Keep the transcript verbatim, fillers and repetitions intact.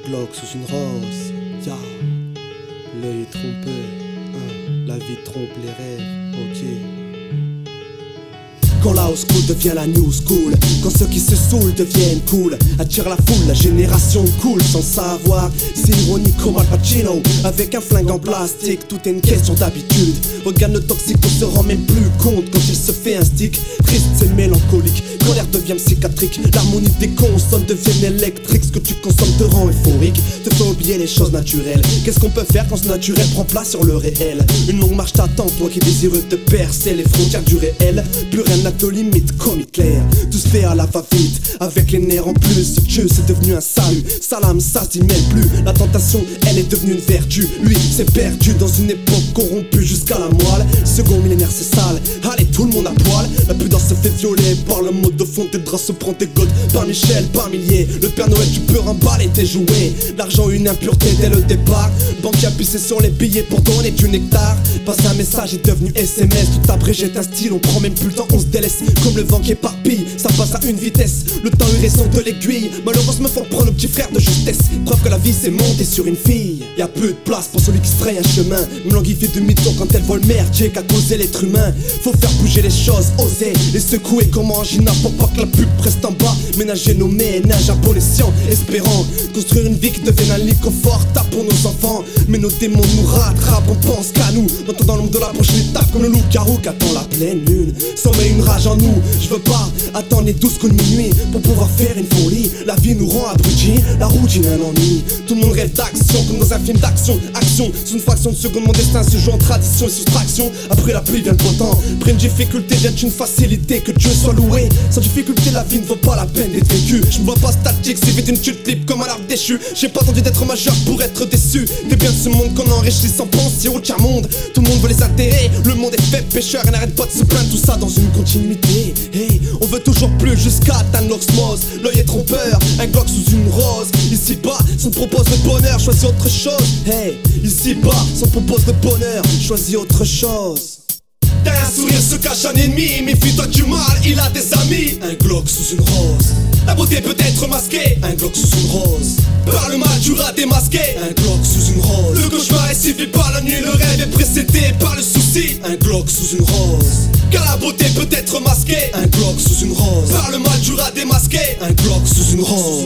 Glock sous une rose, ya yeah. L'œil est trompé, hein. La vie trompe les rêves, ok. Quand la old school devient la new school, quand ceux qui se saoulent deviennent cool, attire la foule, la génération cool sans savoir. C'est ironique comme Al Pacino, avec un flingue en plastique, tout est une question d'habitude. Regarde le toxique, on se rend même plus compte quand il se fait un stick. Triste, c'est mélancolique, quand l'air devient psychiatrique, l'harmonie des consonnes devient électrique. Ce que tu consommes te rend euphorique, te fait oublier les choses naturelles. Qu'est-ce qu'on peut faire quand ce naturel prend place sur le réel? Une longue marche t'attend, toi qui désires te percer les frontières du réel. Plus rien n'a de limite comme Hitler, tout se fait à la va-vite, avec les nerfs en plus. Dieu c'est devenu un salut, salam ça s'y mêle plus. La tentation elle est devenue une vertu, lui s'est perdu dans une époque corrompue jusqu'à la moelle. Second millénaire c'est sale, allez tout le monde à poil. La pudeur se fait violer par le mot de fond, tes draps se prend tes gouttes par Michel, par milliers. Le Père Noël tu peux remballer tes jouets, l'argent une impureté dès le départ. Banque a pissé sur les billets pour donner du nectar. Passer un message est devenu S M S, tout abrégé d'un style, on prend même plus le temps, on se délaisse. Comme le vent qui éparpille, ça passe à une vitesse. Le temps est récent de l'aiguille, malheureusement faut prendre le petit frère de justesse. Preuve que la vie c'est monter sur une fille. Y'a peu de place pour celui qui se fraye un chemin. Me languit de mytho quand elle voit le merdier qu'a causé l'être humain. Faut faire bouger les choses, oser les secouer comme Angina pour pas que la pub reste en bas. Ménager nos ménages à bon escient, espérant construire une vie qui devienne un lit confortable pour nos enfants. Mais nos démons nous rattrapent, on pense qu'à nous. N'entend dans l'ombre de la prochaine étape comme le loup-garou qui attend la pleine lune. Sommet une rage en nous, je veux pas attendre les douze coups de minuit pour pouvoir faire une folie. La vie nous rend abrutis, la routine un ennui. Tout le monde rêve d'action comme dans un film d'action. Action, sous une fraction de seconde, mon destin se joue en tradition et soustraction. Après la pluie vient le beau temps, après une difficulté vient une facilité. Que Dieu soit loué, sans difficulté la vie ne vaut pas la peine d'être vécue. Je me vois pas statique, c'est vite une chute libre comme un arbre déchu. J'ai pas attendu d'être majeur pour être déçu des biens de ce monde qu'on enrichit sans penser au tiers monde. Tout le monde veut les intérêts, le monde est fait pécheur et n'arrête pas de se plaindre, tout ça dans une continuité. Hey, on veut toujours plus jusqu'à atteindre l'osmose. L'œil est trompeur, un Glock sous une rose. Ici bas, si on te propose le bonheur, choisis autre chose. Hey, ici bas, si on te propose le bonheur, choisis autre chose. Derrière un sourire se cache un ennemi, méfie-toi du mal, il a des amis. Un Glock sous une rose, la beauté peut être masquée. Un Glock sous une rose, par le mal tu ras démasqué. Un Glock sous une rose, le cauchemar est suivi par la nuit, le rêve est précédé par le souci. Un Glock sous une rose, car la beauté peut être masquée. Un Glock sous une rose, par le mal tu ras démasqué. Un Glock sous une rose.